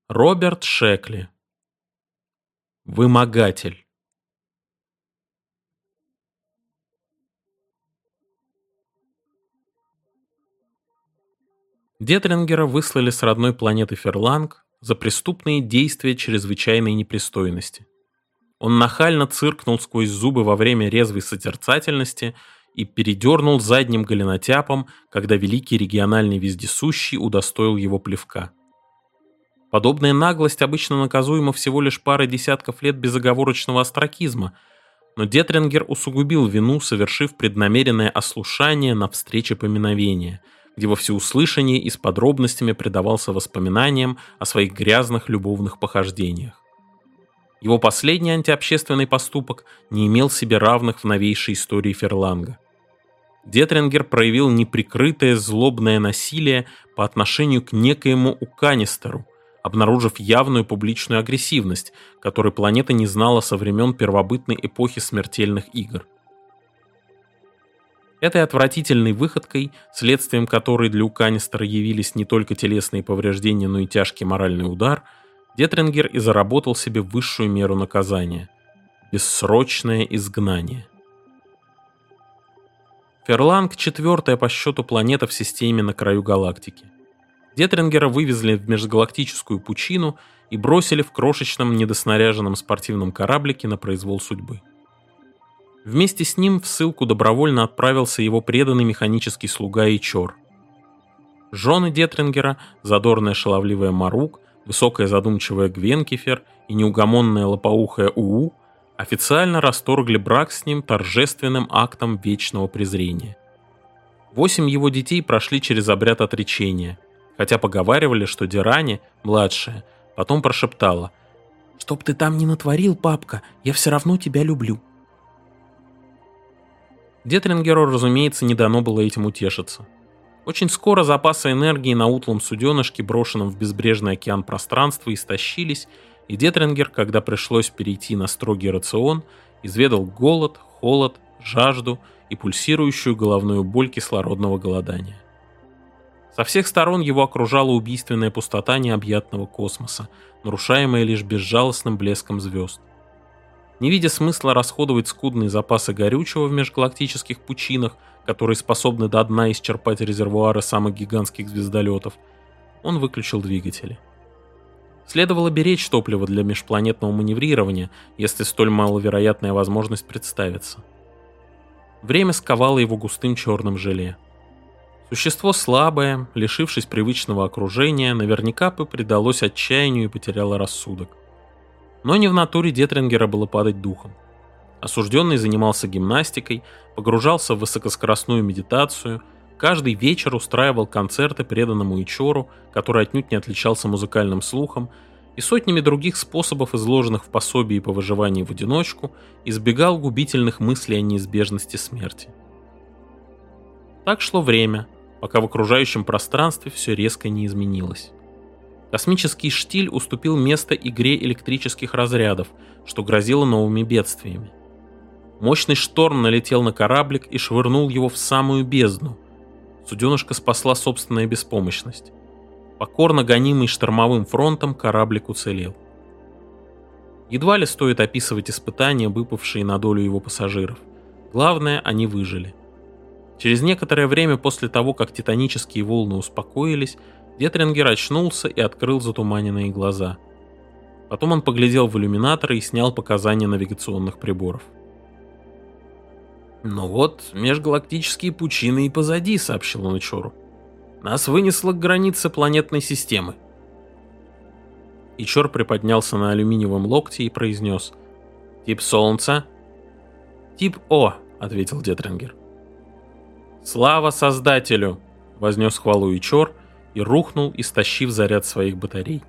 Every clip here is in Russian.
Роберт Шекли. Вымогатель. Детрингера выслали с родной планеты Ферланг за преступные действия чрезвычайной непристойности. Он нахально цыркнул сквозь зубы во время резвой созерцательности и передернул задним голенотяпом, когда великий региональный вездесущий удостоил его плевка. Подобная наглость обычно наказуема всего лишь парой десятков лет безоговорочного остракизма, но Детрингер усугубил вину, совершив преднамеренное ослушание на встрече поминовения, где во всеуслышание и с подробностями предавался воспоминаниям о своих грязных любовных похождениях. Его последний антиобщественный поступок не имел себе равных в новейшей истории Ферланга. Детрингер проявил неприкрытое злобное насилие по отношению к некоему Уканистеру, обнаружив явную публичную агрессивность, которой планета не знала со времен первобытной эпохи смертельных игр. Этой отвратительной выходкой, следствием которой для Уканистера явились не только телесные повреждения, но и тяжкий моральный удар, Детрингер и заработал себе высшую меру наказания – бессрочное изгнание. Ферланг – четвертая по счету планета в системе на краю галактики. Детрингера вывезли в межгалактическую пучину и бросили в крошечном недоснаряженном спортивном кораблике на произвол судьбы. Вместе с ним в ссылку добровольно отправился его преданный механический слуга Ичор. Жены Детрингера, задорная шаловливая Марук, высокая задумчивая Гвенкифер и неугомонная лопоухая Уу официально расторгли брак с ним торжественным актом вечного презрения. 8 его детей прошли через обряд отречения, хотя поговаривали, что Дирани, младшая, потом прошептала: «Чтоб ты там не натворил, папка, я все равно тебя люблю». Детрингеру, разумеется, не дано было этим утешиться. Очень скоро запасы энергии на утлом суденышке, брошенном в безбрежный океан пространства, истощились, и Детрингер, когда пришлось перейти на строгий рацион, изведал голод, холод, жажду и пульсирующую головную боль кислородного голодания. Со всех сторон его окружала убийственная пустота необъятного космоса, нарушаемая лишь безжалостным блеском звезд. Не видя смысла расходовать скудные запасы горючего в межгалактических пучинах, которые способны до дна исчерпать резервуары самых гигантских звездолетов, он выключил двигатели. Следовало беречь топливо для межпланетного маневрирования, если столь маловероятная возможность представится. Время сковало его густым черным желе. Существо слабое, лишившись привычного окружения, наверняка бы предалось отчаянию и потеряло рассудок. Но не в натуре Детрингера было падать духом. Осужденный занимался гимнастикой, погружался в высокоскоростную медитацию, каждый вечер устраивал концерты преданному Ичору, который отнюдь не отличался музыкальным слухом, и сотнями других способов, изложенных в пособии по выживанию в одиночку, избегал губительных мыслей о неизбежности смерти. Так шло время, пока в окружающем пространстве все резко не изменилось. Космический штиль уступил место игре электрических разрядов, что грозило новыми бедствиями. Мощный шторм налетел на кораблик и швырнул его в самую бездну. Суденышко спасла собственная беспомощность. Покорно гонимый штормовым фронтом, кораблик уцелел. Едва ли стоит описывать испытания, выпавшие на долю его пассажиров. Главное, они выжили. Через некоторое время после того, как титанические волны успокоились, Детрингер очнулся и открыл затуманенные глаза. Потом он поглядел в иллюминаторы и снял показания навигационных приборов. «Ну вот, межгалактические пучины и позади», — сообщил он Ичору. «Нас вынесло к границе планетной системы». Ичор приподнялся на алюминиевом локте и произнес: «Тип Солнца?» «Тип О», — ответил Детрингер. «Слава Создателю!» — вознес хвалу Ичор и рухнул, истощив заряд своих батарей.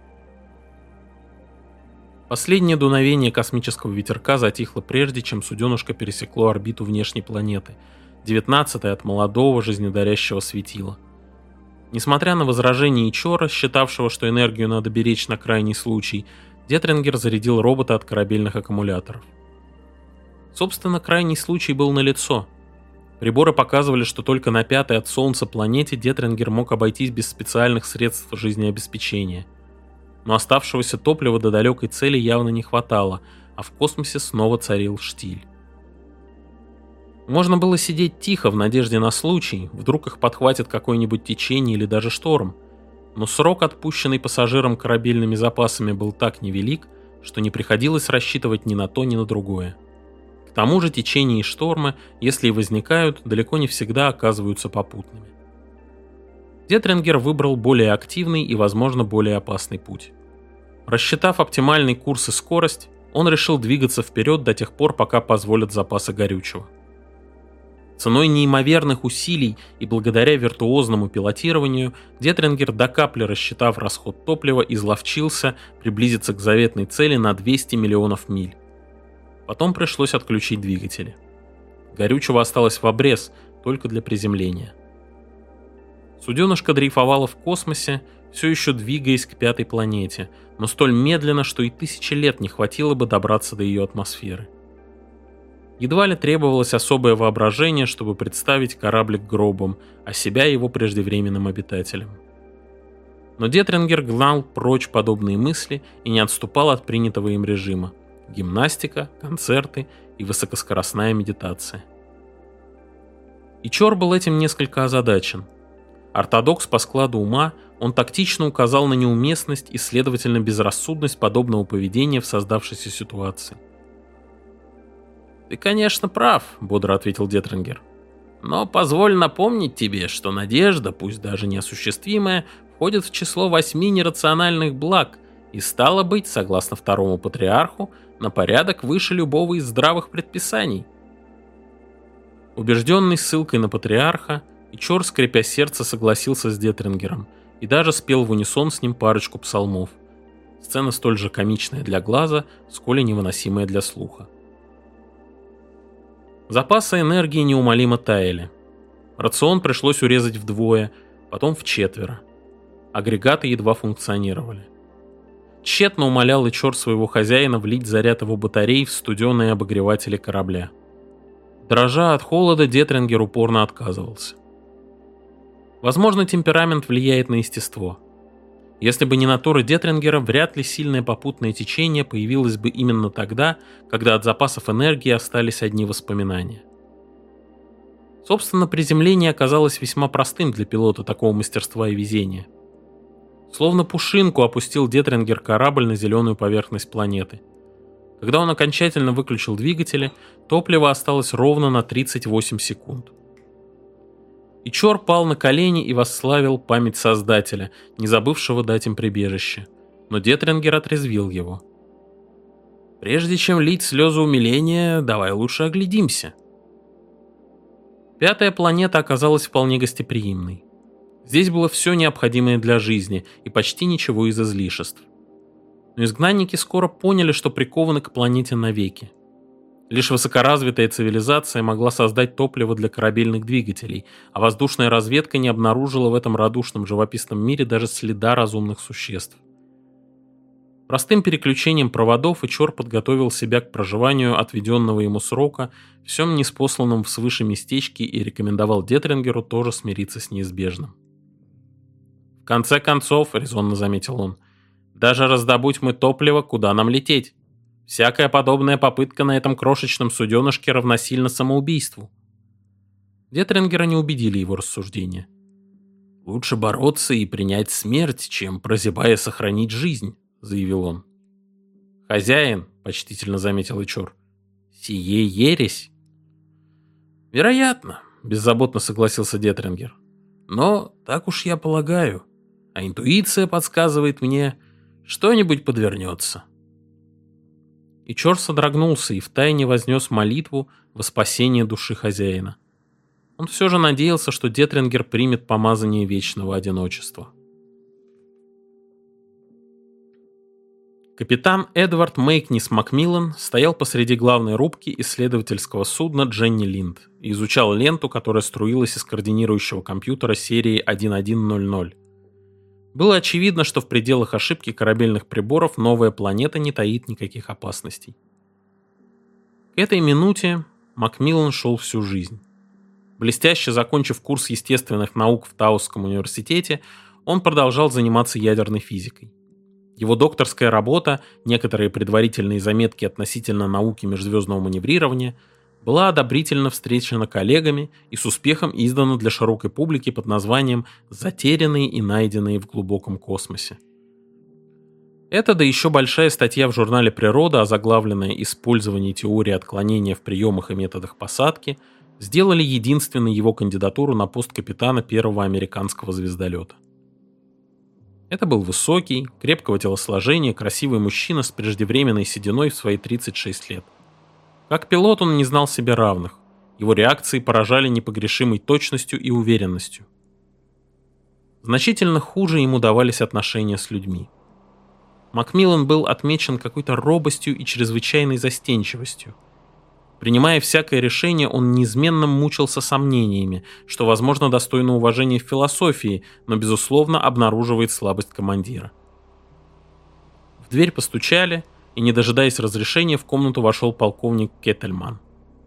Последнее дуновение космического ветерка затихло прежде, чем суденышко пересекло орбиту внешней планеты, 19-й от молодого жизнедарящего светила. Несмотря на возражения Ичора, считавшего, что энергию надо беречь на крайний случай, Детрингер зарядил робота от корабельных аккумуляторов. Собственно, крайний случай был налицо. Приборы показывали, что только на 5-й от Солнца планете Детрингер мог обойтись без специальных средств жизнеобеспечения. но оставшегося топлива до далекой цели явно не хватало, а в космосе снова царил штиль. Можно было сидеть тихо в надежде на случай, вдруг их подхватит какое-нибудь течение или даже шторм, но срок, отпущенный пассажирам корабельными запасами, был так невелик, что не приходилось рассчитывать ни на то, ни на другое. К тому же течения и штормы, если и возникают, далеко не всегда оказываются попутными. Детрингер выбрал более активный и, возможно, более опасный путь. Рассчитав оптимальный курс и скорость, он решил двигаться вперед до тех пор, пока позволят запасы горючего. Ценой неимоверных усилий и благодаря виртуозному пилотированию Детрингер, до капли рассчитав расход топлива, изловчился приблизиться к заветной цели на 200 миллионов миль. Потом пришлось отключить двигатели. Горючего осталось в обрез, только для приземления. Суденышко дрейфовало в космосе, все еще двигаясь к пятой планете, но столь медленно, что и 1000 лет не хватило бы добраться до ее атмосферы. Едва ли требовалось особое воображение, чтобы представить кораблик гробом, а себя его преждевременным обитателем. Но Детрингер гнал прочь подобные мысли и не отступал от принятого им режима: гимнастика, концерты и высокоскоростная медитация. Ичор был этим несколько озадачен. Ортодокс по складу ума, он тактично указал на неуместность и, следовательно, безрассудность подобного поведения в создавшейся ситуации. «Ты, конечно, прав», — бодро ответил Детрингер. «Но позволь напомнить тебе, что надежда, пусть даже неосуществимая, входит в число 8 нерациональных благ и, стало быть, согласно второму патриарху, на порядок выше любого из здравых предписаний». Убежденный ссылкой на патриарха, Ичор, скрипя сердце, согласился с Детрингером и даже спел в унисон с ним парочку псалмов. Сцена столь же комичная для глаза, сколь и невыносимая для слуха. Запасы энергии неумолимо таяли. Рацион пришлось урезать вдвое, потом вчетверо. Агрегаты едва функционировали. Тщетно умолял Ичор своего хозяина влить заряд его батарей в студеные обогреватели корабля. Дрожа от холода, Детрингер упорно отказывался. Возможно, темперамент влияет на естество. Если бы не натура Детрингера, вряд ли сильное попутное течение появилось бы именно тогда, когда от запасов энергии остались одни воспоминания. Собственно, приземление оказалось весьма простым для пилота такого мастерства и везения. Словно пушинку опустил Детрингер корабль на зеленую поверхность планеты. Когда он окончательно выключил двигатели, топливо осталось ровно на 38 секунд. Ичор пал на колени и восславил память Создателя, не забывшего дать им прибежище. Но Детрингер отрезвил его. «Прежде чем лить слезы умиления, давай лучше оглядимся». Пятая планета оказалась вполне гостеприимной. Здесь было все необходимое для жизни и почти ничего из излишеств. Но изгнанники скоро поняли, что прикованы к планете навеки. Лишь высокоразвитая цивилизация могла создать топливо для корабельных двигателей, а воздушная разведка не обнаружила в этом радушном живописном мире даже следа разумных существ. Простым переключением проводов Ичор подготовил себя к проживанию отведенного ему срока, всем ниспосланном в свыше местечке, и рекомендовал Детрингеру тоже смириться с неизбежным. «В конце концов, — резонно заметил он, — даже раздобудь мы топливо, куда нам лететь? Всякая подобная попытка на этом крошечном суденышке равносильно самоубийству». Детрингера не убедили его рассуждения. «Лучше бороться и принять смерть, чем, прозябая, сохранить жизнь», — заявил он. «Хозяин», — почтительно заметил Ичор, — «сие ересь». «Вероятно», — беззаботно согласился Детрингер. «Но так уж я полагаю, а интуиция подсказывает мне, что-нибудь подвернется». Ичор содрогнулся и втайне вознес молитву во спасение души хозяина. Он все же надеялся, что Детрингер примет помазание вечного одиночества. Капитан Эдвард Мейкнис Макмиллан стоял посреди главной рубки исследовательского судна Дженни Линд и изучал ленту, которая струилась из координирующего компьютера серии 1100. Было очевидно, что в пределах ошибки корабельных приборов новая планета не таит никаких опасностей. К этой минуте Макмиллан шел всю жизнь. Блестяще закончив курс естественных наук в Таусском университете, он продолжал заниматься ядерной физикой. Его докторская работа, некоторые предварительные заметки относительно науки межзвездного маневрирования, была одобрительно встречена коллегами и с успехом издана для широкой публики под названием «Затерянные и найденные в глубоком космосе». Это, да еще большая статья в журнале «Природа», озаглавленная «Использование теории отклонения в приемах и методах посадки», сделали единственной его кандидатуру на пост капитана первого американского звездолета. Это был высокий, крепкого телосложения, красивый мужчина с преждевременной сединой в свои 36 лет. Как пилот он не знал себе равных. Его реакции поражали непогрешимой точностью и уверенностью. Значительно хуже ему давались отношения с людьми. Макмиллан был отмечен какой-то робостью и чрезвычайной застенчивостью. Принимая всякое решение, он неизменно мучился сомнениями, что, возможно, достойно уважения в философии, но, безусловно, обнаруживает слабость командира. В дверь постучали, и, не дожидаясь разрешения, в комнату вошел полковник Кеттельман.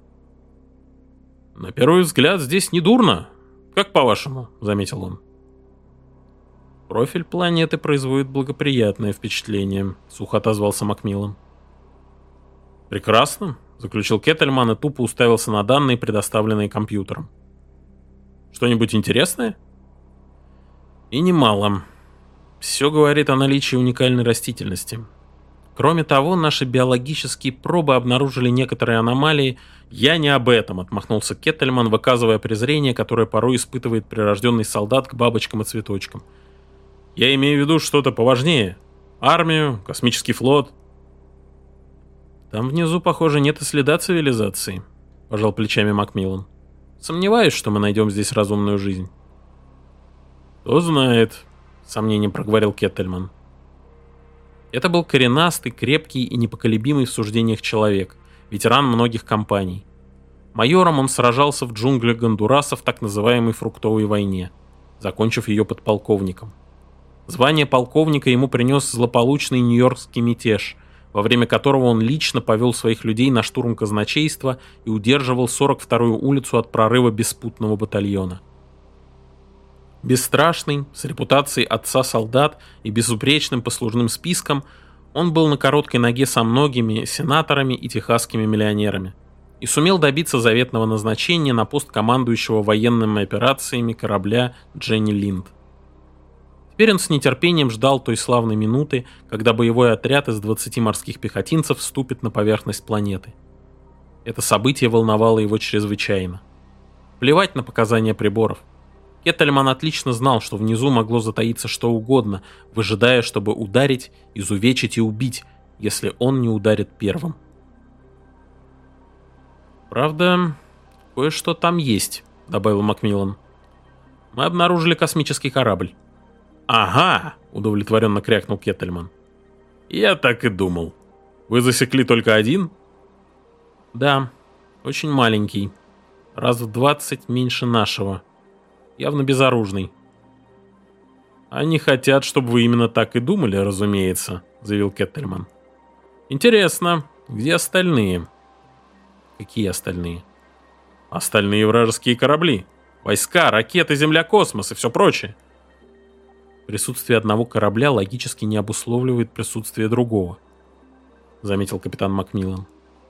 «На первый взгляд здесь недурно. Как по-вашему?» — заметил он. «Профиль планеты производит благоприятное впечатление», — сухо отозвался Макмиллан. «Прекрасно», — заключил Кеттельман и тупо уставился на данные, предоставленные компьютером. «Что-нибудь интересное?» «И немало. Все говорит о наличии уникальной растительности. Кроме того, наши биологические пробы обнаружили некоторые аномалии». «Я не об этом», — отмахнулся Кеттельман, выказывая презрение, которое порой испытывает прирожденный солдат к бабочкам и цветочкам. «Я имею в виду что-то поважнее. Армию, космический флот». «Там внизу, похоже, нет и следа цивилизации», — пожал плечами Макмиллан. «Сомневаюсь, что мы найдем здесь разумную жизнь». «Кто знает», — с сомнением проговорил Кеттельман. Это был коренастый, крепкий и непоколебимый в суждениях человек, ветеран многих кампаний. Майором он сражался в джунглях Гондураса в так называемой фруктовой войне, закончив ее подполковником. Звание полковника ему принес злополучный нью-йоркский мятеж, во время которого он лично повел своих людей на штурм казначейства и удерживал 42-ю улицу от прорыва беспутного батальона. Бесстрашный, с репутацией отца солдат и безупречным послужным списком, он был на короткой ноге со многими сенаторами и техасскими миллионерами и сумел добиться заветного назначения на пост командующего военными операциями корабля Дженни Линд. Теперь он с нетерпением ждал той славной минуты, когда боевой отряд из 20 морских пехотинцев вступит на поверхность планеты. Это событие волновало его чрезвычайно. Плевать на показания приборов. Кеттельман отлично знал, что внизу могло затаиться что угодно, выжидая, чтобы ударить, изувечить и убить, если он не ударит первым. «Правда, кое-что там есть», — добавил Макмиллан. «Мы обнаружили космический корабль». «Ага!» — удовлетворенно крякнул Кеттельман. «Я так и думал. Вы засекли только один?» «Да, очень маленький. Раз в 20 меньше нашего. Явно безоружный». «Они хотят, чтобы вы именно так и думали, разумеется», — заявил Кеттельман. «Интересно, где остальные?» «Какие остальные?» «Остальные вражеские корабли. Войска, ракеты, земля, космос и все прочее». «Присутствие одного корабля логически не обусловливает присутствие другого», — заметил капитан Макмиллан.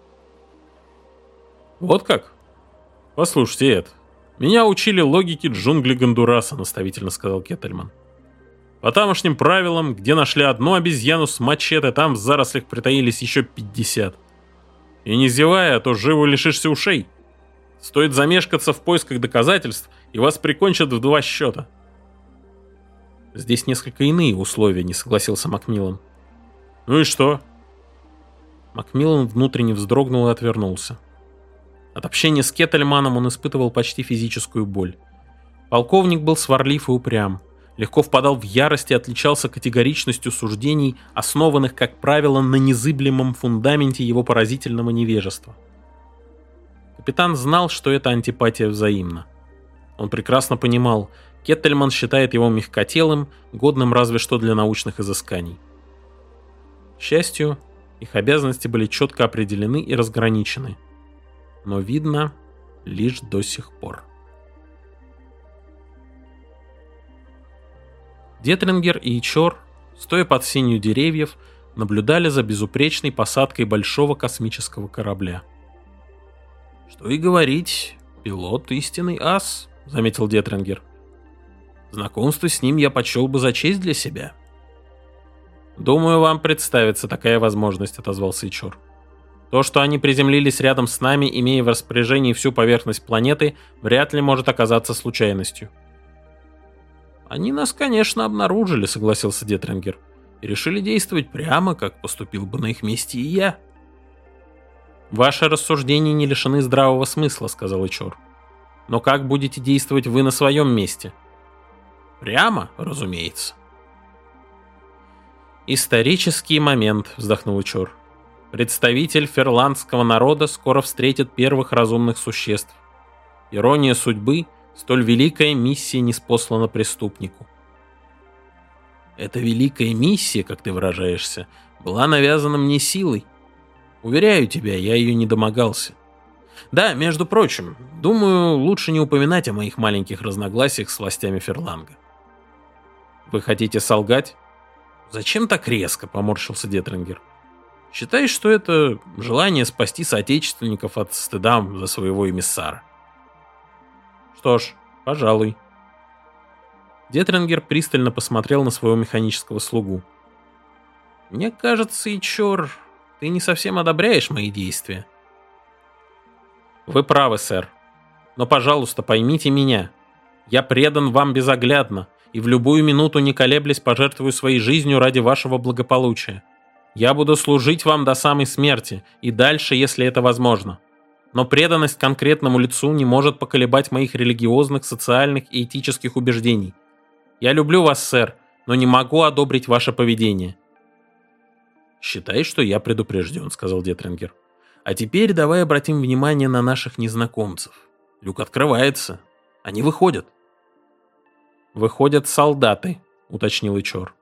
«Вот как? Послушайте, Эд, меня учили логике джунглей Гондураса», — наставительно сказал Кеттельман. «По тамошним правилам, где нашли одну обезьяну с мачете, там в зарослях притаились еще 50. И не зевая, а то живо лишишься ушей. Стоит замешкаться в поисках доказательств, и вас прикончат в 2 счета». «Здесь несколько иные условия», — не согласился Макмиллан. «Ну и что?» Макмиллан внутренне вздрогнул и отвернулся. От общения с Кеттельманом он испытывал почти физическую боль. Полковник был сварлив и упрям, легко впадал в ярость и отличался категоричностью суждений, основанных, как правило, на незыблемом фундаменте его поразительного невежества. Капитан знал, что эта антипатия взаимна. Он прекрасно понимал, Кеттельман считает его мягкотелым, годным разве что для научных изысканий. К счастью, их обязанности были четко определены и разграничены. Но видно лишь до сих пор. Детрингер и Ичор стоя под сенью деревьев, наблюдали за безупречной посадкой большого космического корабля. «Что и говорить, пилот истинный ас», — заметил Детрингер. «Знакомство с ним я почел бы за честь для себя». «Думаю, вам представится такая возможность», — отозвался Ичор. «То, что они приземлились рядом с нами, имея в распоряжении всю поверхность планеты, вряд ли может оказаться случайностью». «Они нас, конечно, обнаружили», — согласился Детрингер, «и решили действовать прямо, как поступил бы на их месте и я». «Ваши рассуждения не лишены здравого смысла», — сказал Ичор. «Но как будете действовать вы на своем месте?» «Прямо, разумеется». «Исторический момент», — вздохнул Ичор. «Представитель ферландского народа скоро встретит первых разумных существ. Ирония судьбы, столь великая миссия ниспослана преступнику». «Эта великая миссия, как ты выражаешься, была навязана мне силой. Уверяю тебя, я ее не домогался. Да, между прочим, думаю, лучше не упоминать о моих маленьких разногласиях с властями Ферланга». «Вы хотите солгать?» «Зачем так резко?» — поморщился Детрингер. «Считай, что это желание спасти соотечественников от стыда за своего эмиссара». «Что ж, пожалуй». Детрингер пристально посмотрел на своего механического слугу. «Мне кажется, Ичор, ты не совсем одобряешь мои действия». «Вы правы, сэр. Но, пожалуйста, поймите меня. Я предан вам безоглядно, и в любую минуту, не колеблясь, пожертвую своей жизнью ради вашего благополучия. Я буду служить вам до самой смерти, и дальше, если это возможно. Но преданность конкретному лицу не может поколебать моих религиозных, социальных и этических убеждений. Я люблю вас, сэр, но не могу одобрить ваше поведение». «Считай, что я предупрежден», — сказал Детрингер. «А теперь давай обратим внимание на наших незнакомцев. Люк открывается. Они выходят». «Выходят солдаты», — уточнил Ичор.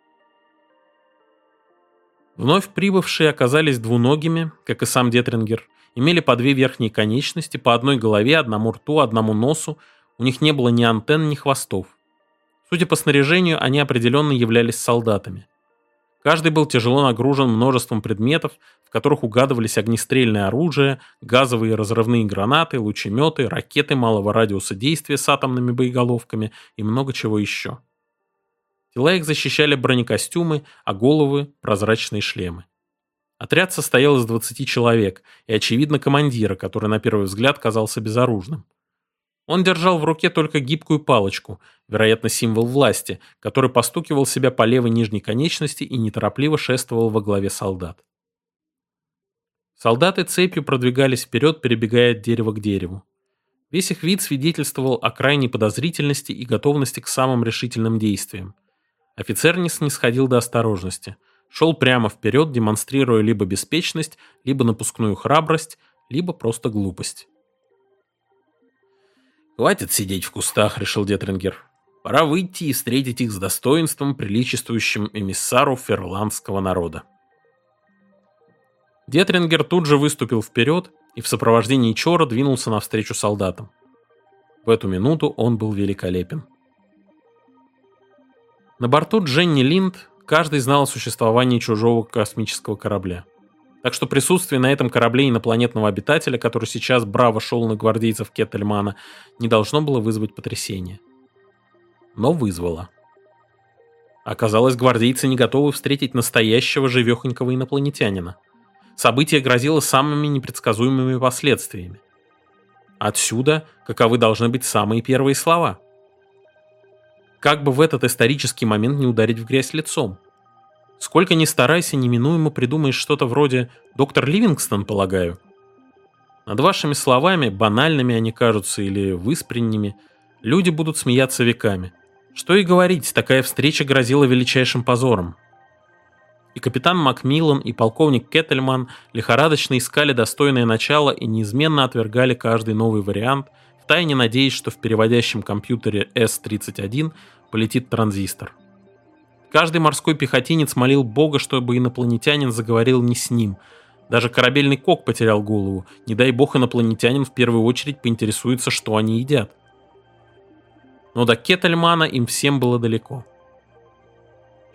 Вновь прибывшие оказались двуногими, как и сам Детрингер, имели по две верхние конечности, по одной голове, одному рту, одному носу, у них не было ни антенн, ни хвостов. Судя по снаряжению, они определенно являлись солдатами. Каждый был тяжело нагружен множеством предметов, в которых угадывались огнестрельное оружие, газовые разрывные гранаты, лучеметы, ракеты малого радиуса действия с атомными боеголовками и много чего еще. Тела их защищали бронекостюмы, а головы – прозрачные шлемы. Отряд состоял из 20 человек и, очевидно, командира, который на первый взгляд казался безоружным. Он держал в руке только гибкую палочку, вероятно, символ власти, который постукивал себя по левой нижней конечности и неторопливо шествовал во главе солдат. Солдаты цепью продвигались вперед, перебегая от дерева к дереву. Весь их вид свидетельствовал о крайней подозрительности и готовности к самым решительным действиям. Офицер не снисходил до осторожности. Шел прямо вперед, демонстрируя либо беспечность, либо напускную храбрость, либо просто глупость. «Хватит сидеть в кустах», — решил Детрингер. «Пора выйти и встретить их с достоинством, приличествующим эмиссару ферландского народа». Детрингер тут же выступил вперед и в сопровождении Чора двинулся навстречу солдатам. В эту минуту он был великолепен. На борту Дженни Линд каждый знал о существовании чужого космического корабля. Так что присутствие на этом корабле инопланетного обитателя, который сейчас браво шел на гвардейцев Кеттельмана, не должно было вызвать потрясения. Но вызвало. Оказалось, гвардейцы не готовы встретить настоящего живехонького инопланетянина. Событие грозило самыми непредсказуемыми последствиями. Отсюда, каковы должны быть самые первые слова. Как бы в этот исторический момент не ударить в грязь лицом? Сколько ни старайся, неминуемо придумаешь что-то вроде «Доктор Ливингстон, полагаю». Над вашими словами, банальными они кажутся или выспренними, люди будут смеяться веками. Что и говорить, такая встреча грозила величайшим позором. И капитан Макмиллан, и полковник Кеттельман лихорадочно искали достойное начало и неизменно отвергали каждый новый вариант, втайне надеясь, что в переводящем компьютере С-31 полетит транзистор. Каждый морской пехотинец молил Бога, чтобы инопланетянин заговорил не с ним. Даже корабельный кок потерял голову. Не дай бог инопланетянин в первую очередь поинтересуется, что они едят. Но до Кеттельмана им всем было далеко.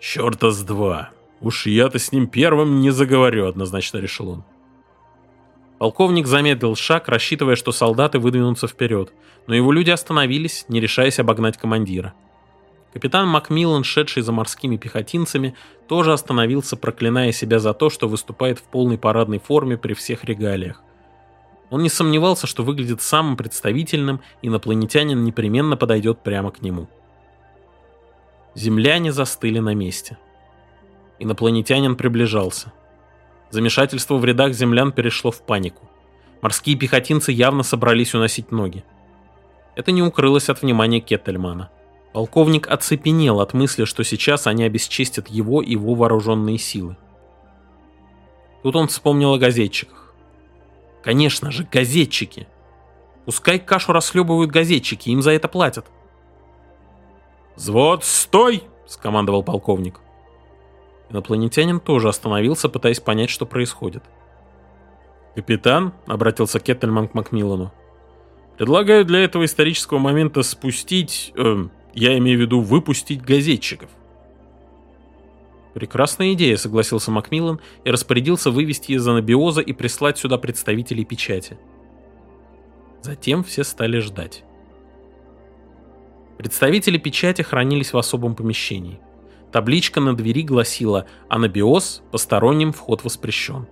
«Чёрта с два! Уж я-то с ним первым не заговорю», — однозначно решил он. Полковник замедлил шаг, рассчитывая, что солдаты выдвинутся вперед, но его люди остановились, не решаясь обогнать командира. Капитан Макмиллан, шедший за морскими пехотинцами, тоже остановился, проклиная себя за то, что выступает в полной парадной форме при всех регалиях. Он не сомневался, что выглядит самым представительным, и инопланетянин непременно подойдет прямо к нему. Земляне застыли на месте. Инопланетянин приближался. Замешательство в рядах землян перешло в панику. Морские пехотинцы явно собрались уносить ноги. Это не укрылось от внимания Кеттельмана. Полковник оцепенел от мысли, что сейчас они обесчестят его и его вооруженные силы. Тут он вспомнил о газетчиках. Конечно же, газетчики! Пускай кашу расхлебывают газетчики, им за это платят. «Взвод, стой!» — скомандовал полковник. Инопланетянин тоже остановился, пытаясь понять, что происходит. «Капитан», — обратился Кеттельман к Макмиллану, — «предлагаю для этого исторического момента спустить, я имею в виду выпустить газетчиков». «Прекрасная идея», — согласился Макмиллан и распорядился вывести из анабиоза и прислать сюда представителей печати. Затем все стали ждать. Представители печати хранились в особом помещении. Табличка на двери гласила «Анабиоз, посторонним вход воспрещен».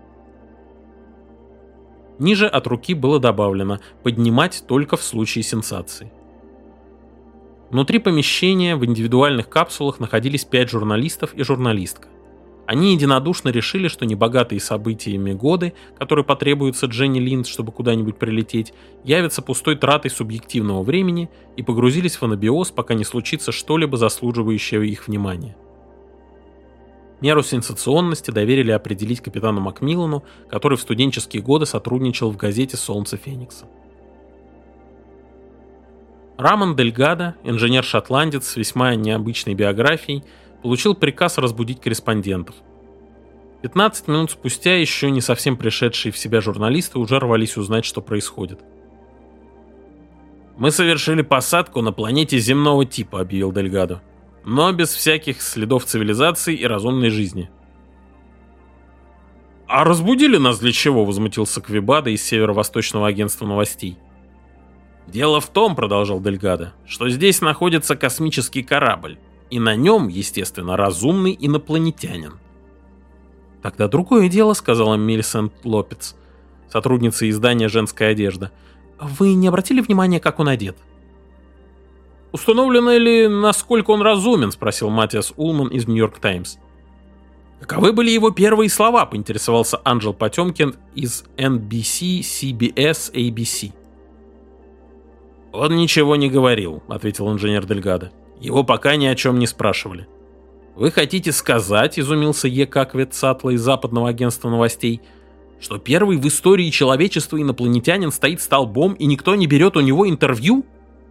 Ниже от руки было добавлено «Поднимать только в случае сенсации». Внутри помещения в индивидуальных капсулах находились 5 журналистов и журналистка. Они единодушно решили, что небогатые событиями годы, которые потребуются Дженни Линд, чтобы куда-нибудь прилететь, явятся пустой тратой субъективного времени, и погрузились в анабиоз, пока не случится что-либо заслуживающее их внимания. Меру сенсационности доверили определить капитану Макмиллану, который в студенческие годы сотрудничал в газете «Солнце Феникса». Рамон Дельгадо, инженер-шотландец с весьма необычной биографией, получил приказ разбудить корреспондентов. 15 минут спустя еще не совсем пришедшие в себя журналисты уже рвались узнать, что происходит. «Мы совершили посадку на планете земного типа», — объявил Дельгадо, «но без всяких следов цивилизации и разумной жизни». «А разбудили нас для чего?» — возмутился Квебада из Северо-Восточного агентства новостей. «Дело в том, — продолжал Дельгадо, — что здесь находится космический корабль, и на нем, естественно, разумный инопланетянин». «Тогда другое дело, — сказала Милисент Лопец, сотрудница издания «Женская одежда». Вы не обратили внимания, как он одет?» «Установлено ли, насколько он разумен?» — спросил Матиас Улман из «Нью-Йорк Таймс». «Каковы были его первые слова?» — поинтересовался Анджел Потемкин из NBC, CBS, ABC. «Он ничего не говорил», — ответил инженер Дельгадо. «Его пока ни о чем не спрашивали». «Вы хотите сказать, — изумился Е.К. Квецатла из Западного агентства новостей, — что первый в истории человечества инопланетянин стоит столбом, и никто не берет у него интервью?»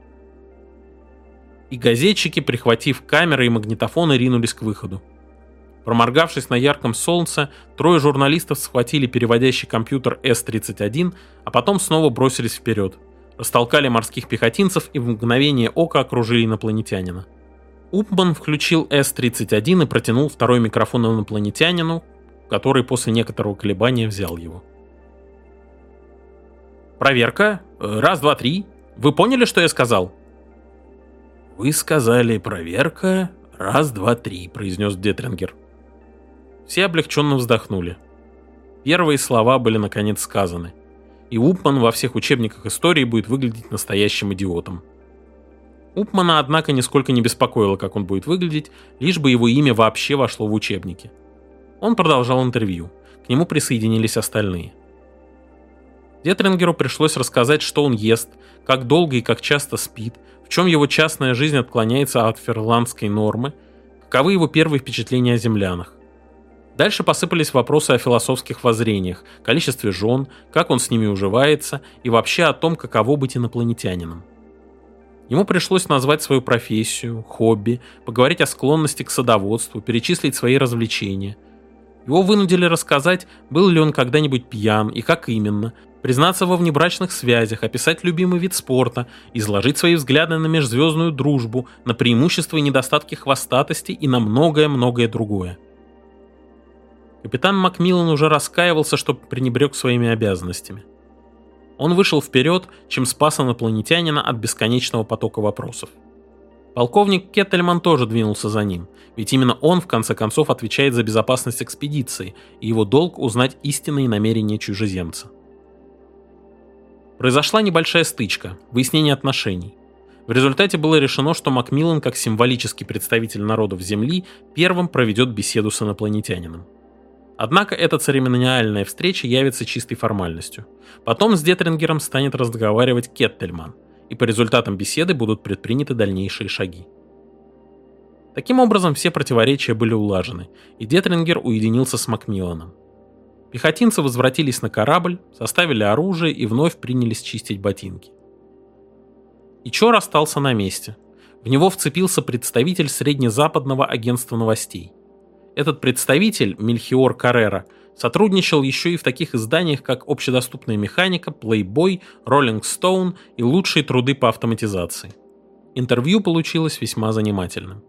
И газетчики, прихватив камеры и магнитофоны, ринулись к выходу. Проморгавшись на ярком солнце, 3 журналистов схватили переводящий компьютер С-31, а потом снова бросились вперед. Растолкали морских пехотинцев и в мгновение ока окружили инопланетянина. Упман включил С-31 и протянул второй микрофон инопланетянину, который после некоторого колебания взял его. «Проверка. Раз, два, три. Вы поняли, что я сказал?» «Вы сказали проверка. Раз, два, три», — произнес Детрингер. Все облегченно вздохнули. Первые слова были наконец сказаны. И Упман во всех учебниках истории будет выглядеть настоящим идиотом. Упмана, однако, нисколько не беспокоило, как он будет выглядеть, лишь бы его имя вообще вошло в учебники. Он продолжал интервью. К нему присоединились остальные. Детрингеру пришлось рассказать, что он ест, как долго и как часто спит, в чем его частная жизнь отклоняется от ферландской нормы, каковы его первые впечатления о землянах. Дальше посыпались вопросы о философских воззрениях, количестве жен, как он с ними уживается и вообще о том, каково быть инопланетянином. Ему пришлось назвать свою профессию, хобби, поговорить о склонности к садоводству, перечислить свои развлечения. Его вынудили рассказать, был ли он когда-нибудь пьян и как именно, признаться во внебрачных связях, описать любимый вид спорта, изложить свои взгляды на межзвездную дружбу, на преимущества и недостатки хвостатости и на многое-многое другое. Капитан Макмиллан уже раскаивался, что пренебрег своими обязанностями. Он вышел вперед, чем спас инопланетянина от бесконечного потока вопросов. Полковник Кеттельман тоже двинулся за ним, ведь именно он в конце концов отвечает за безопасность экспедиции, и его долг узнать истинные намерения чужеземца. Произошла небольшая стычка, выяснение отношений. В результате было решено, что Макмиллан, как символический представитель народов Земли, первым проведет беседу с инопланетянином. Однако эта церемониальная встреча явится чистой формальностью. Потом с Детрингером станет разговаривать Кеттельман, и по результатам беседы будут предприняты дальнейшие шаги. Таким образом, все противоречия были улажены, и Детрингер уединился с Макмилланом. Пехотинцы возвратились на корабль, составили оружие и вновь принялись чистить ботинки. Ичор остался на месте. В него вцепился представитель Среднезападного агентства новостей. Этот представитель, Мельхиор Каррера, сотрудничал еще и в таких изданиях, как «Общедоступная механика», «Playboy», «Rolling Stone» и «Лучшие труды по автоматизации». Интервью получилось весьма занимательным.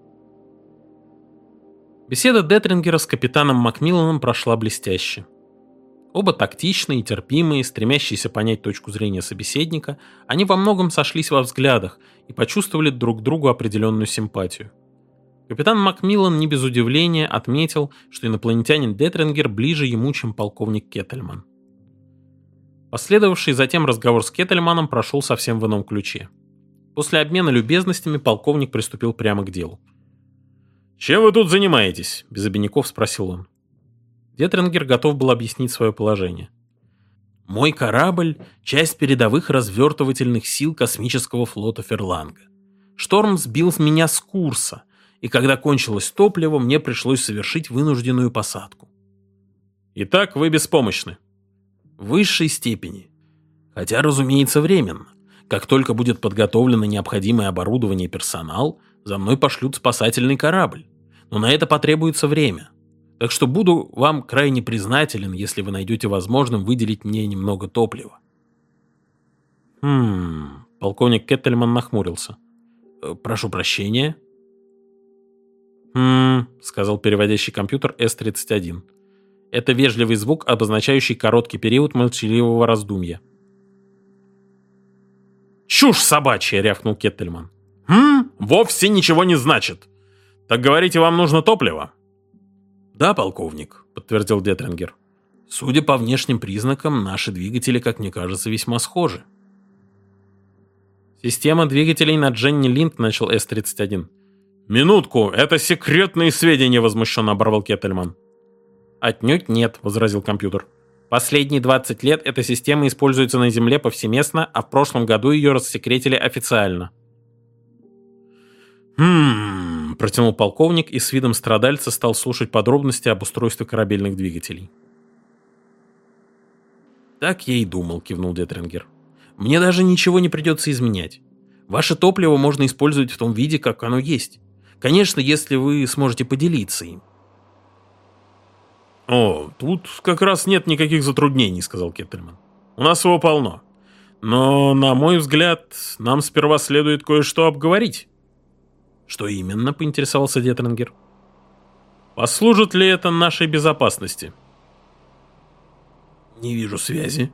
Беседа Детрингера с капитаном Макмилланом прошла блестяще. Оба тактичные и терпимые, стремящиеся понять точку зрения собеседника, они во многом сошлись во взглядах и почувствовали друг другу определенную симпатию. Капитан Макмиллан не без удивления отметил, что инопланетянин Детрингер ближе ему, чем полковник Кеттельман. Последовавший затем разговор с Кеттельманом прошел совсем в ином ключе. После обмена любезностями полковник приступил прямо к делу. «Чем вы тут занимаетесь?» – без обиняков спросил он. Детрингер готов был объяснить свое положение. «Мой корабль – часть передовых развертывательных сил космического флота Ферланга. Шторм сбил меня с курса, и когда кончилось топливо, мне пришлось совершить вынужденную посадку». «Итак, вы беспомощны?» «В высшей степени. Хотя, разумеется, временно. Как только будет подготовлено необходимое оборудование и персонал, за мной пошлют спасательный корабль. Но на это потребуется время. Так что буду вам крайне признателен, если вы найдете возможным выделить мне немного топлива». Полковник Кеттельман нахмурился. «Прошу прощения». Сказал переводящий компьютер С-31. Это вежливый звук, обозначающий короткий период молчаливого раздумья. «Чушь собачья!» — рявкнул Кеттельман. «Вовсе ничего не значит. Так говорите, вам нужно топливо?» «Да, полковник», — подтвердил Детрингер. «Судя по внешним признакам, наши двигатели, как мне кажется, весьма схожи». «Система двигателей на Дженни Линд», — начал С-31. «Минутку, это секретные сведения», — возмущенно оборвал Кеттельман. «Отнюдь нет», — возразил компьютер. «Последние 20 лет эта система используется на Земле повсеместно, а в прошлом году ее рассекретили официально». Протянул полковник и с видом страдальца стал слушать подробности об устройстве корабельных двигателей. «Так я и думал», — кивнул Детрингер. «Мне даже ничего не придется изменять. Ваше топливо можно использовать в том виде, как оно есть. Конечно, если вы сможете поделиться им». «О, тут как раз нет никаких затруднений», — сказал Кеттельман. «У нас его полно. Но, на мой взгляд, нам сперва следует кое-что обговорить». «Что именно?» — поинтересовался Детрингер. «Послужит ли это нашей безопасности?» «Не вижу связи».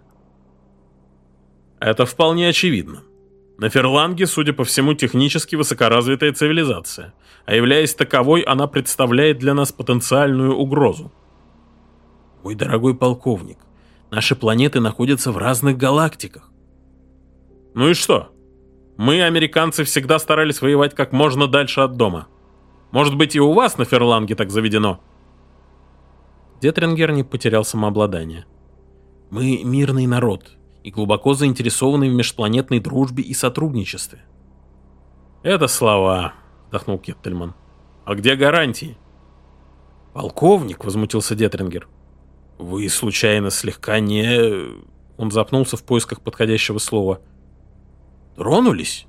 «Это вполне очевидно. На Ферланге, судя по всему, технически высокоразвитая цивилизация, а являясь таковой, она представляет для нас потенциальную угрозу». «Мой дорогой полковник, наши планеты находятся в разных галактиках». «Ну и что? Мы, американцы, всегда старались воевать как можно дальше от дома. Может быть, и у вас на Ферланге так заведено?» Детрингер не потерял самообладание. «Мы мирный народ и глубоко заинтересованы в межпланетной дружбе и сотрудничестве». «Это слова», — вздохнул Кеттельман. «А где гарантии?» «Полковник», — возмутился Детрингер. «Вы, случайно, слегка не...» Он запнулся в поисках подходящего слова. «Тронулись?»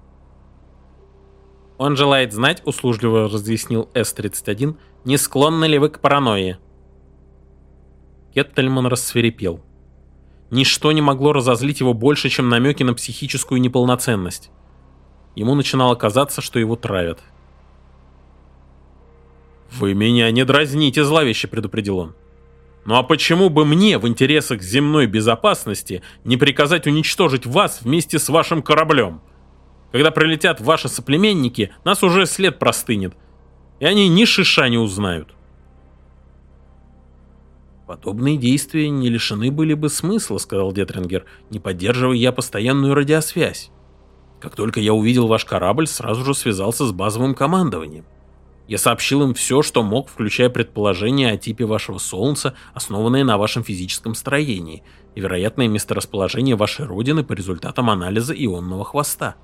«Он желает знать», — услужливо разъяснил С-31, «не склонны ли вы к паранойи?» Кеттельман рассвирепел. Ничто не могло разозлить его больше, чем намеки на психическую неполноценность. Ему начинало казаться, что его травят. «Вы меня не дразните», — зловеще предупредил он. «Ну а почему бы мне в интересах земной безопасности не приказать уничтожить вас вместе с вашим кораблем? Когда прилетят ваши соплеменники, нас уже след простынет, и они ни шиша не узнают». «Подобные действия не лишены были бы смысла», — сказал Детрингер, «не поддерживая я постоянную радиосвязь. Как только я увидел ваш корабль, сразу же связался с базовым командованием. Я сообщил им все, что мог, включая предположение о типе вашего Солнца, основанное на вашем физическом строении, и вероятное месторасположение вашей родины по результатам анализа ионного хвоста».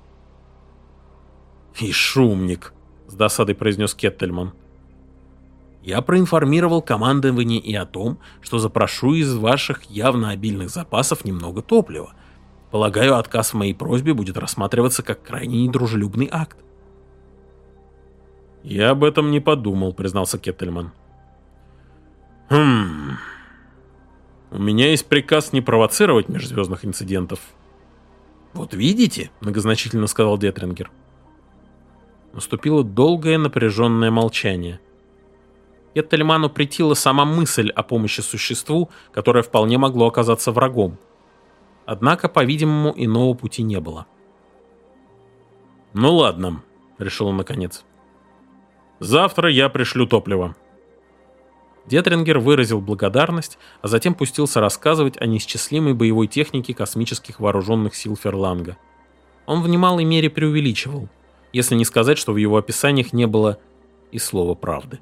«И шумник», — с досадой произнес Кеттельман. «Я проинформировал командование и о том, что запрошу из ваших явно обильных запасов немного топлива. Полагаю, отказ в моей просьбе будет рассматриваться как крайне недружелюбный акт». «Я об этом не подумал», — признался Кеттельман. У меня есть приказ не провоцировать межзвездных инцидентов». «Вот видите», — многозначительно сказал Детрингер. Наступило долгое напряженное молчание. Кеттельману претила сама мысль о помощи существу, которое вполне могло оказаться врагом. Однако, по-видимому, иного пути не было. «Ну ладно», — решил он наконец. «Завтра я пришлю топливо». Детрингер выразил благодарность, а затем пустился рассказывать о неисчислимой боевой технике космических вооруженных сил Ферланга. Он в немалой мере преувеличивал, если не сказать, что в его описаниях не было и слова правды.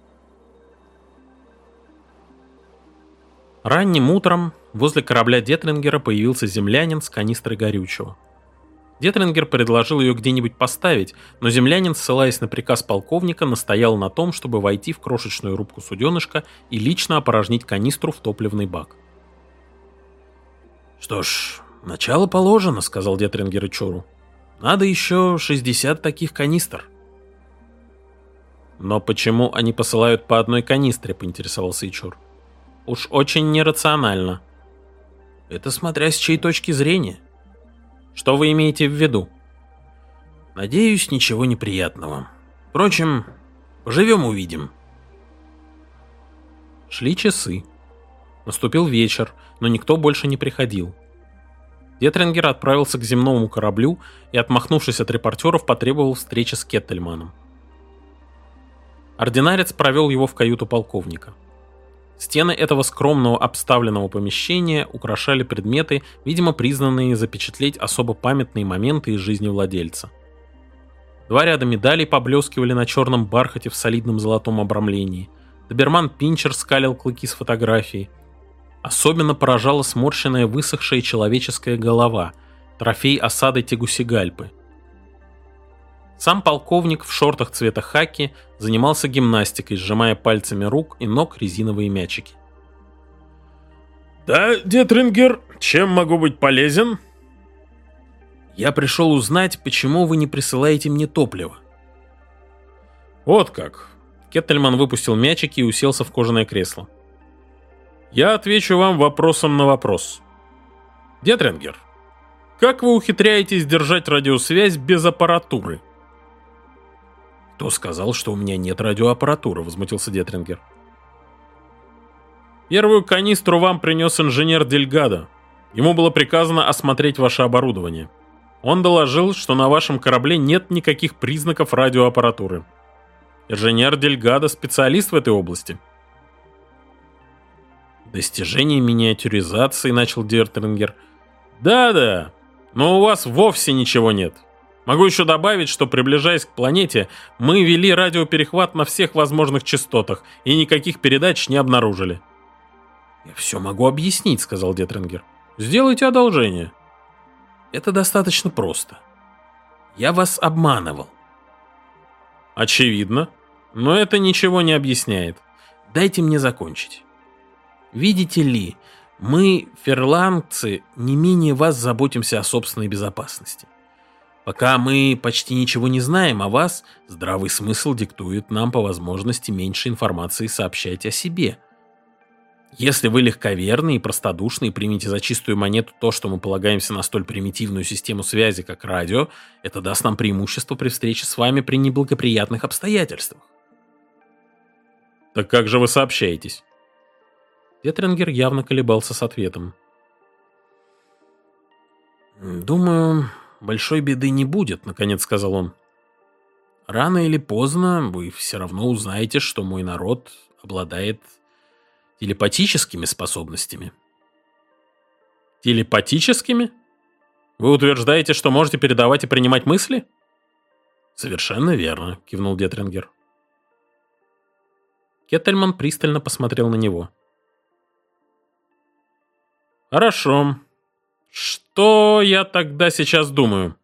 Ранним утром возле корабля Детрингера появился землянин с канистрой горючего. Детрингер предложил ее где-нибудь поставить, но землянин, ссылаясь на приказ полковника, настоял на том, чтобы войти в крошечную рубку суденышка и лично опорожнить канистру в топливный бак. «Что ж, начало положено», — сказал Детрингер Ичору. «Надо еще 60 таких канистр». «Но почему они посылают по одной канистре?» — поинтересовался Ичор. «Уж очень нерационально». «Это смотря с чьей точки зрения». «Что вы имеете в виду?» «Надеюсь, ничего неприятного. Впрочем, поживем-увидим». Шли часы. Наступил вечер, но никто больше не приходил. Детрингер отправился к земному кораблю и, отмахнувшись от репортеров, потребовал встречи с Кеттельманом. Ординарец провел его в каюту полковника. Стены этого скромного обставленного помещения украшали предметы, видимо, признанные запечатлеть особо памятные моменты из жизни владельца. 2 ряда медалей поблескивали на черном бархате в солидном золотом обрамлении. Доберман Пинчер скалил клыки с фотографией. Особенно поражала сморщенная высохшая человеческая голова, трофей осады Тегусигальпы. Сам полковник в шортах цвета хаки занимался гимнастикой, сжимая пальцами рук и ног резиновые мячики. «Да, Детрингер, чем могу быть полезен?» «Я пришел узнать, почему вы не присылаете мне топливо». «Вот как». Кеттельман выпустил мячики и уселся в кожаное кресло. «Я отвечу вам вопросом на вопрос. Детрингер, как вы ухитряетесь держать радиосвязь без аппаратуры?» «Кто сказал, что у меня нет радиоаппаратуры?» — возмутился Детрингер. «Первую канистру вам принес инженер Дельгадо. Ему было приказано осмотреть ваше оборудование. Он доложил, что на вашем корабле нет никаких признаков радиоаппаратуры. Инженер Дельгадо — специалист в этой области». «Достижение миниатюризации», — начал Детрингер. «Да-да, но у вас вовсе ничего нет. Могу еще добавить, что, приближаясь к планете, мы вели радиоперехват на всех возможных частотах и никаких передач не обнаружили». «Я все могу объяснить», — сказал Детрингер. «Сделайте одолжение». «Это достаточно просто. Я вас обманывал». «Очевидно, но это ничего не объясняет». «Дайте мне закончить. Видите ли, мы, ферлангцы, не менее вас заботимся о собственной безопасности. Пока мы почти ничего не знаем о вас, здравый смысл диктует нам по возможности меньше информации сообщать о себе. Если вы легковерны и простодушны и примете за чистую монету то, что мы полагаемся на столь примитивную систему связи, как радио, это даст нам преимущество при встрече с вами при неблагоприятных обстоятельствах. Так как же вы сообщаетесь? Детрингер явно колебался с ответом. «Думаю, большой беды не будет», — наконец сказал он. «Рано или поздно вы все равно узнаете, что мой народ обладает телепатическими способностями». Телепатическими? Вы утверждаете, что можете передавать и принимать мысли? «Совершенно верно», — кивнул Детрингер. Кеттельман пристально посмотрел на него. «Хорошо. Что я тогда сейчас думаю?»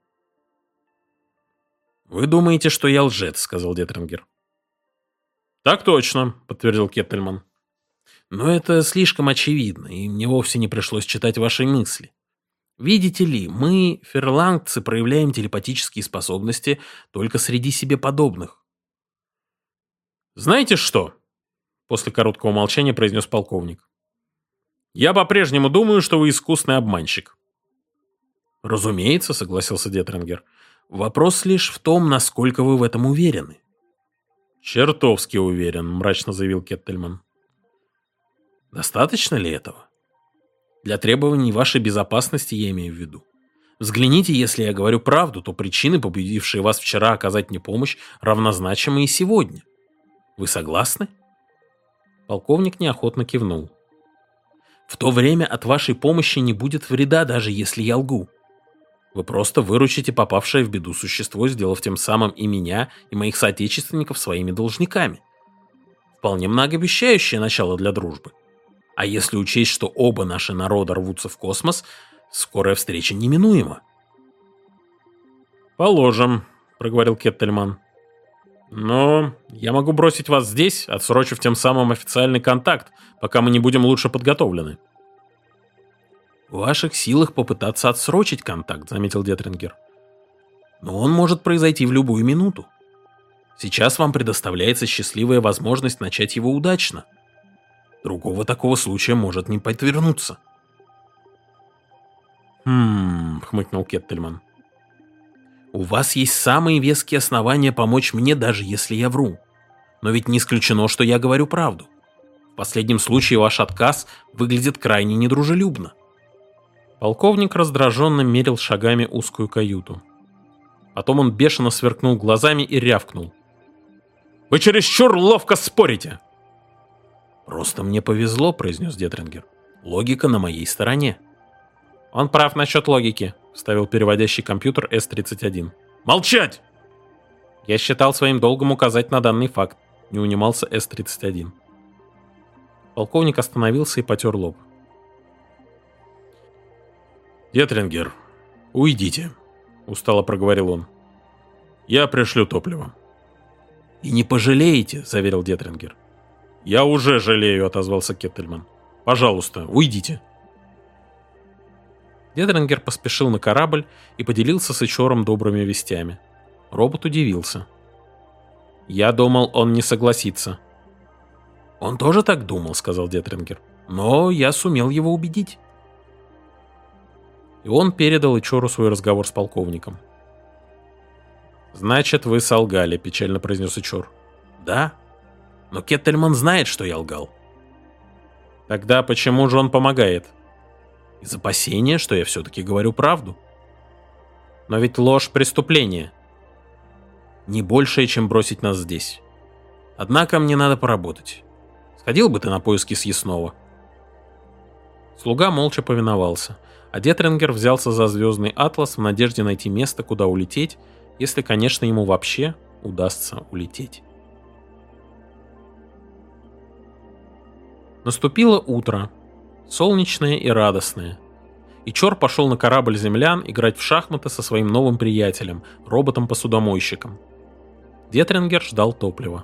«Вы думаете, что я лжец», — сказал Детрингер. «Так точно», — подтвердил Кеттельман. «Но это слишком очевидно, и мне вовсе не пришлось читать ваши мысли. Видите ли, мы, ферлангцы, проявляем телепатические способности только среди себе подобных». «Знаете что?» — после короткого молчания произнес полковник. «Я по-прежнему думаю, что вы искусный обманщик». «Разумеется», — согласился Детрингер. «Вопрос лишь в том, насколько вы в этом уверены». «Чертовски уверен», — мрачно заявил Кеттельман. «Достаточно ли этого? Для требований вашей безопасности я имею в виду. Взгляните, если я говорю правду, то причины, побудившие вас вчера оказать мне помощь, равнозначимы и сегодня. Вы согласны?» Полковник неохотно кивнул. «В то время от вашей помощи не будет вреда, даже если я лгу. Вы просто выручите попавшее в беду существо, сделав тем самым и меня, и моих соотечественников своими должниками. Вполне многообещающее начало для дружбы. А если учесть, что оба наши народа рвутся в космос, скорая встреча неминуема». «Положим», — проговорил Кеттельман. «Но я могу бросить вас здесь, отсрочив тем самым официальный контакт, пока мы не будем лучше подготовлены». «В ваших силах попытаться отсрочить контакт», — заметил Детрингер. «Но он может произойти в любую минуту. Сейчас вам предоставляется счастливая возможность начать его удачно. Другого такого случая может не подвернуться». хмыкнул Кеттельман. «У вас есть самые веские основания помочь мне, даже если я вру. Но ведь не исключено, что я говорю правду. В последнем случае ваш отказ выглядит крайне недружелюбно». Полковник раздраженно мерил шагами узкую каюту. Потом он бешено сверкнул глазами и рявкнул. «Вы чересчур ловко спорите!» «Просто мне повезло», — произнес Детрингер. «Логика на моей стороне». «Он прав насчет логики», — вставил переводящий компьютер С-31. «Молчать!» «Я считал своим долгом указать на данный факт», — не унимался С-31. Полковник остановился и потер лоб. «Детрингер, уйдите», — устало проговорил он. «Я пришлю топливо». «И не пожалеете», — заверил Детрингер. «Я уже жалею», — отозвался Кеттельман. «Пожалуйста, уйдите». Детрингер поспешил на корабль и поделился с Ичором добрыми вестями. Робот удивился. «Я думал, он не согласится». «Он тоже так думал», — сказал Детрингер. «Но я сумел его убедить». И он передал Ичору свой разговор с полковником. «Значит, вы солгали», — печально произнес Ичор. «Да, но Кеттельман знает, что я лгал». «Тогда почему же он помогает?» «Из опасения, что я все-таки говорю правду». «Но ведь ложь — преступление». «Не большее, чем бросить нас здесь. Однако мне надо поработать. Сходил бы ты на поиски съестного». Слуга молча повиновался, а Детрингер взялся за звездный атлас в надежде найти место, куда улететь, если, конечно, ему вообще удастся улететь. Наступило утро, солнечное и радостное. Ичор пошел на корабль землян играть в шахматы со своим новым приятелем, роботом-посудомойщиком. Детрингер ждал топлива.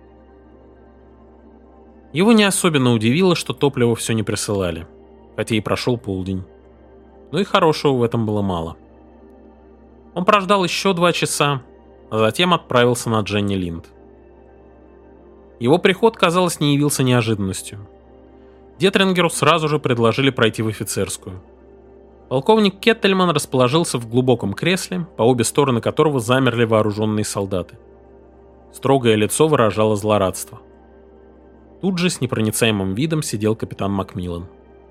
Его не особенно удивило, что топливо все не присылали, хотя и прошел полдень. Но и хорошего в этом было мало. Он прождал еще 2 часа, а затем отправился на Дженни Линд. Его приход, казалось, не явился неожиданностью. Детрингеру сразу же предложили пройти в офицерскую. Полковник Кеттельман расположился в глубоком кресле, по обе стороны которого замерли вооруженные солдаты. Строгое лицо выражало злорадство. Тут же с непроницаемым видом сидел капитан Макмиллан.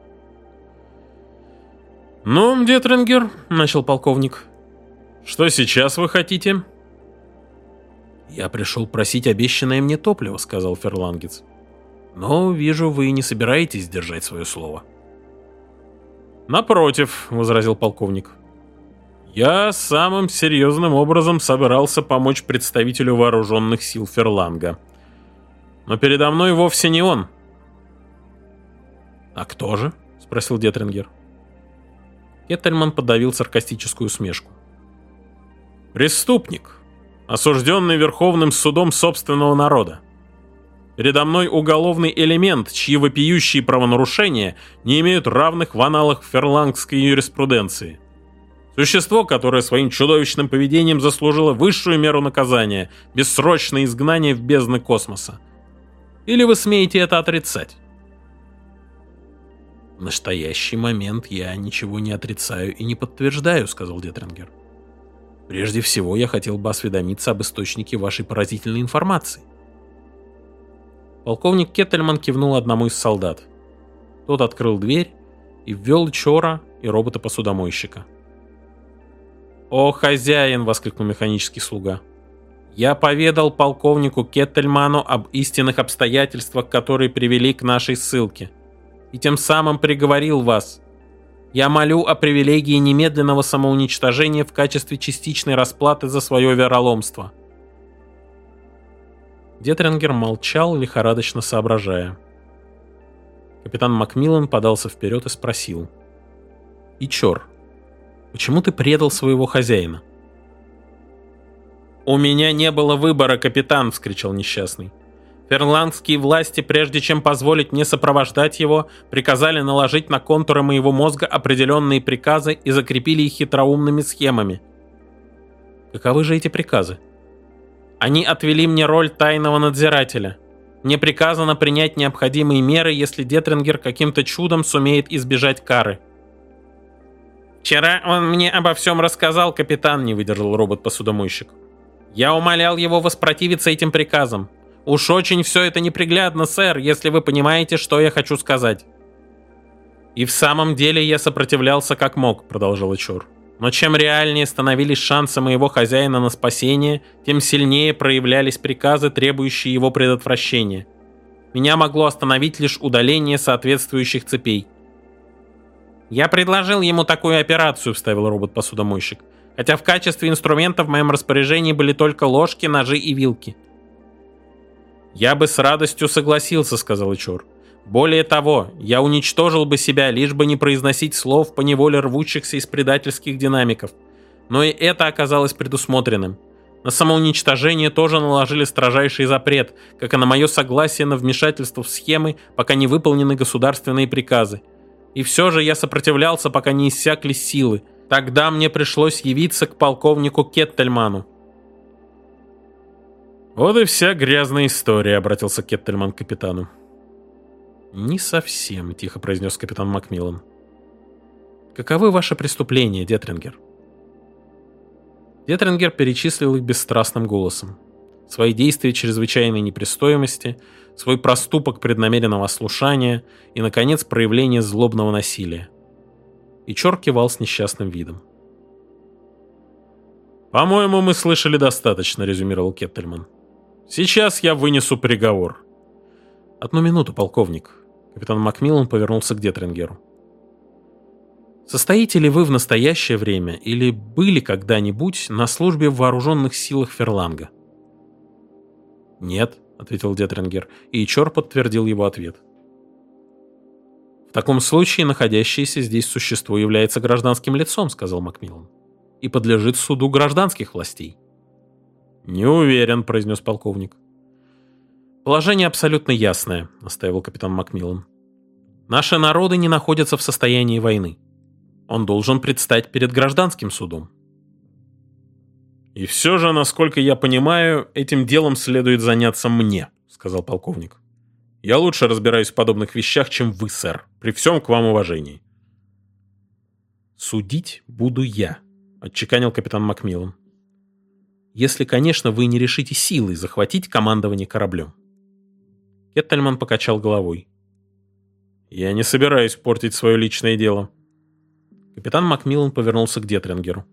«Ну, Детрингер», — начал полковник, — «что сейчас вы хотите?» «Я пришел просить обещанное мне топливо», — сказал ферлангец. «Но, вижу, вы не собираетесь держать свое слово». «Напротив», — возразил полковник, — «я самым серьезным образом собирался помочь представителю вооруженных сил Ферланга. Но передо мной вовсе не он». «А кто же?» — спросил Детрингер. Кеттельман подавил саркастическую усмешку. «Преступник, осужденный Верховным судом собственного народа. Передо мной уголовный элемент, чьи вопиющие правонарушения не имеют равных в аналах ферлангской юриспруденции. Существо, которое своим чудовищным поведением заслужило высшую меру наказания – бессрочное изгнание в бездны космоса. Или вы смеете это отрицать?» «В настоящий момент я ничего не отрицаю и не подтверждаю», — сказал Детрингер. «Прежде всего, я хотел бы осведомиться об источнике вашей поразительной информации». Полковник Кеттельман кивнул одному из солдат. Тот открыл дверь и ввел Чора и робота-посудомойщика. «О, хозяин!» — воскликнул механический слуга. «Я поведал полковнику Кеттельману об истинных обстоятельствах, которые привели к нашей ссылке, и тем самым приговорил вас. Я молю о привилегии немедленного самоуничтожения в качестве частичной расплаты за свое вероломство». Детрингер молчал, лихорадочно соображая. Капитан Макмиллан подался вперед и спросил: «Ичор, почему ты предал своего хозяина?» «У меня не было выбора, капитан!» — вскричал несчастный. «Ферлангские власти, прежде чем позволить мне сопровождать его, приказали наложить на контуры моего мозга определенные приказы и закрепили их хитроумными схемами». «Каковы же эти приказы?» «Они отвели мне роль тайного надзирателя. Мне приказано принять необходимые меры, если Детрингер каким-то чудом сумеет избежать кары». «Вчера он мне обо всем рассказал, капитан», — не выдержал робот-посудомойщик. «Я умолял его воспротивиться этим приказам. Уж очень все это неприглядно, сэр, если вы понимаете, что я хочу сказать». «И в самом деле я сопротивлялся как мог», — продолжал Ичор. «Но чем реальнее становились шансы моего хозяина на спасение, тем сильнее проявлялись приказы, требующие его предотвращения. Меня могло остановить лишь удаление соответствующих цепей». «Я предложил ему такую операцию», — вставил робот-посудомойщик, «хотя в качестве инструмента в моем распоряжении были только ложки, ножи и вилки». «Я бы с радостью согласился», — сказал Ичор. «Более того, я уничтожил бы себя, лишь бы не произносить слов, поневоле рвущихся из предательских динамиков. Но и это оказалось предусмотренным. На самоуничтожение тоже наложили строжайший запрет, как и на мое согласие на вмешательство в схемы, пока не выполнены государственные приказы. И все же я сопротивлялся, пока не иссякли силы. Тогда мне пришлось явиться к полковнику Кеттельману». «Вот и вся грязная история», — обратился Кеттельман к капитану. «Не совсем», — тихо произнес капитан Макмиллан. «Каковы ваши преступления, Детрингер?» Детрингер перечислил их бесстрастным голосом. Свои действия чрезвычайной непристойности, свой проступок преднамеренного ослушания и, наконец, проявление злобного насилия. Ичор кивал с несчастным видом. «По-моему, мы слышали достаточно», — резюмировал Кеттельман. «Сейчас я вынесу приговор». «Одну минуту, полковник». Капитан Макмиллан повернулся к Детрингеру. «Состоите ли вы в настоящее время или были когда-нибудь на службе в вооруженных силах Ферланга?» «Нет», — ответил Детрингер, и Ичор подтвердил его ответ. «В таком случае находящееся здесь существо является гражданским лицом», — сказал Макмиллан, «и подлежит суду гражданских властей». «Не уверен», — произнес полковник. «Положение абсолютно ясное», — настаивал капитан Макмиллан. «Наши народы не находятся в состоянии войны. Он должен предстать перед гражданским судом». «И все же, насколько я понимаю, этим делом следует заняться мне», — сказал полковник. Я лучше разбираюсь в подобных вещах, чем вы, сэр. При всем к вам уважении. «Судить буду я», — отчеканил капитан Макмиллан. «Если, конечно, вы не решите силой захватить командование кораблем». Кеттельман покачал головой. «Я не собираюсь портить свое личное дело». Капитан Макмиллан повернулся к Детрингеру.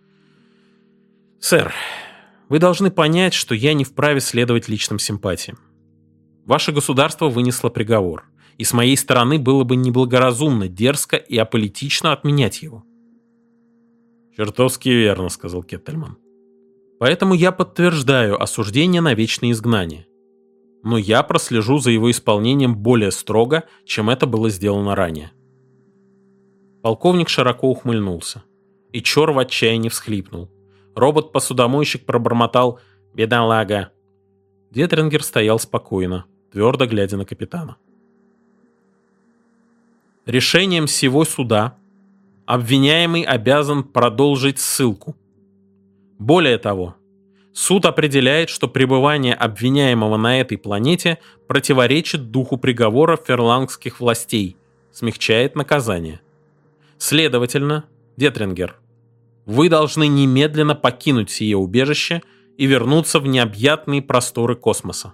«Сэр, вы должны понять, что я не вправе следовать личным симпатиям. Ваше государство вынесло приговор, и с моей стороны было бы неблагоразумно, дерзко и аполитично отменять его». «Чертовски верно», — сказал Кеттельман. «Поэтому я подтверждаю осуждение на вечное изгнание. Но я прослежу за его исполнением более строго, чем это было сделано ранее». Полковник широко ухмыльнулся. И Чор в отчаянии всхлипнул. Робот-посудомойщик пробормотал «Бедолага». Детрингер стоял спокойно, твердо глядя на капитана. «Решением всего суда обвиняемый обязан продолжить ссылку. Более того, суд определяет, что пребывание обвиняемого на этой планете противоречит духу приговора ферлангских властей, смягчает наказание. Следовательно, Детрингер, вы должны немедленно покинуть сие убежище и вернуться в необъятные просторы космоса».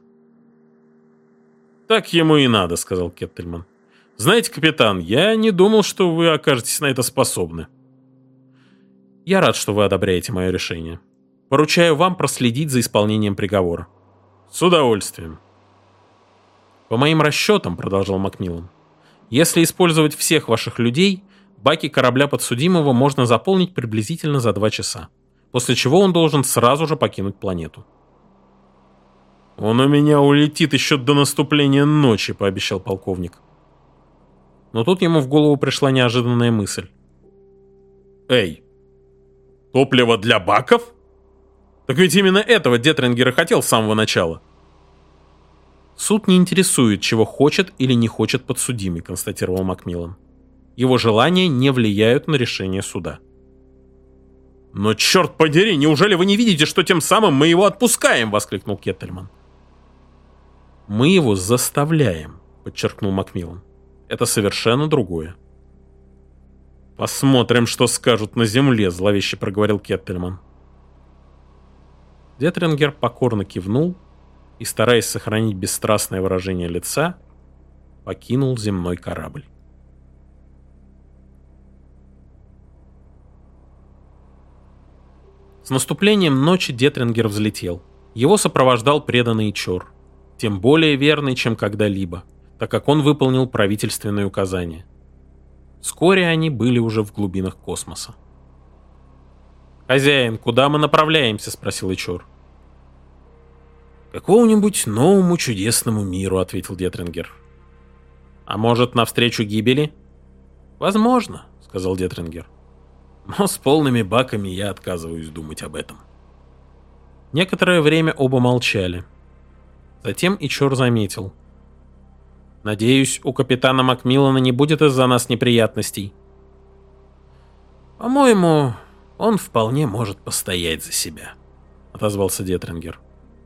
«Так ему и надо», — сказал Кеттельман. «Знаете, капитан, я не думал, что вы окажетесь на это способны». «Я рад, что вы одобряете мое решение. Поручаю вам проследить за исполнением приговора». «С удовольствием». «По моим расчетам», — продолжал Макмиллан, «если использовать всех ваших людей, баки корабля подсудимого можно заполнить приблизительно за 2 часа, после чего он должен сразу же покинуть планету». «Он у меня улетит еще до наступления ночи», — пообещал полковник. Но тут ему в голову пришла неожиданная мысль. «Эй, топливо для баков? Так ведь именно этого Детрингер и хотел с самого начала». «Суд не интересует, чего хочет или не хочет подсудимый», — констатировал Макмиллан. «Его желания не влияют на решение суда». «Но черт подери, неужели вы не видите, что тем самым мы его отпускаем?» — воскликнул Кеттельман. «Мы его заставляем», — подчеркнул Макмиллан. «Это совершенно другое». «Посмотрим, что скажут на земле», — зловеще проговорил Кеттельман. Детрингер покорно кивнул и, стараясь сохранить бесстрастное выражение лица, покинул земной корабль. С наступлением ночи Детрингер взлетел. Его сопровождал преданный Чор, тем более верный, чем когда-либо, так как он выполнил правительственные указания. Вскоре они были уже в глубинах космоса. «Хозяин, куда мы направляемся?» — спросил Ичор. «Какому-нибудь новому чудесному миру», — ответил Детрингер. «А может, навстречу гибели?» «Возможно», — сказал Детрингер. «Но с полными баками я отказываюсь думать об этом». Некоторое время оба молчали. Затем Ичор заметил. «Надеюсь, у капитана Макмиллана не будет из-за нас неприятностей». «По-моему, он вполне может постоять за себя», — отозвался Детрингер.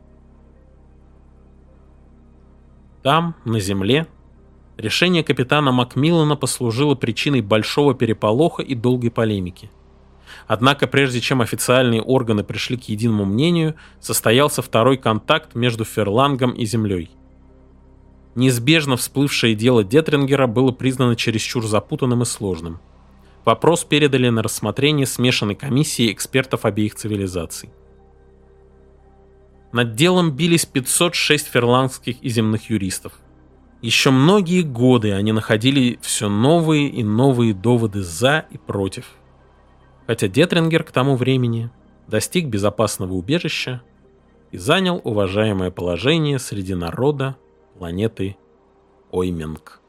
Там, на Земле, решение капитана Макмиллана послужило причиной большого переполоха и долгой полемики. Однако, прежде чем официальные органы пришли к единому мнению, состоялся второй контакт между Ферлангом и Землей. Неизбежно всплывшее дело Детрингера было признано чересчур запутанным и сложным. Вопрос передали на рассмотрение смешанной комиссии экспертов обеих цивилизаций. Над делом бились 506 ферлангских и земных юристов. Еще многие годы они находили все новые и новые доводы «за» и «против». Хотя Детрингер к тому времени достиг безопасного убежища и занял уважаемое положение среди народа планеты Ойменг.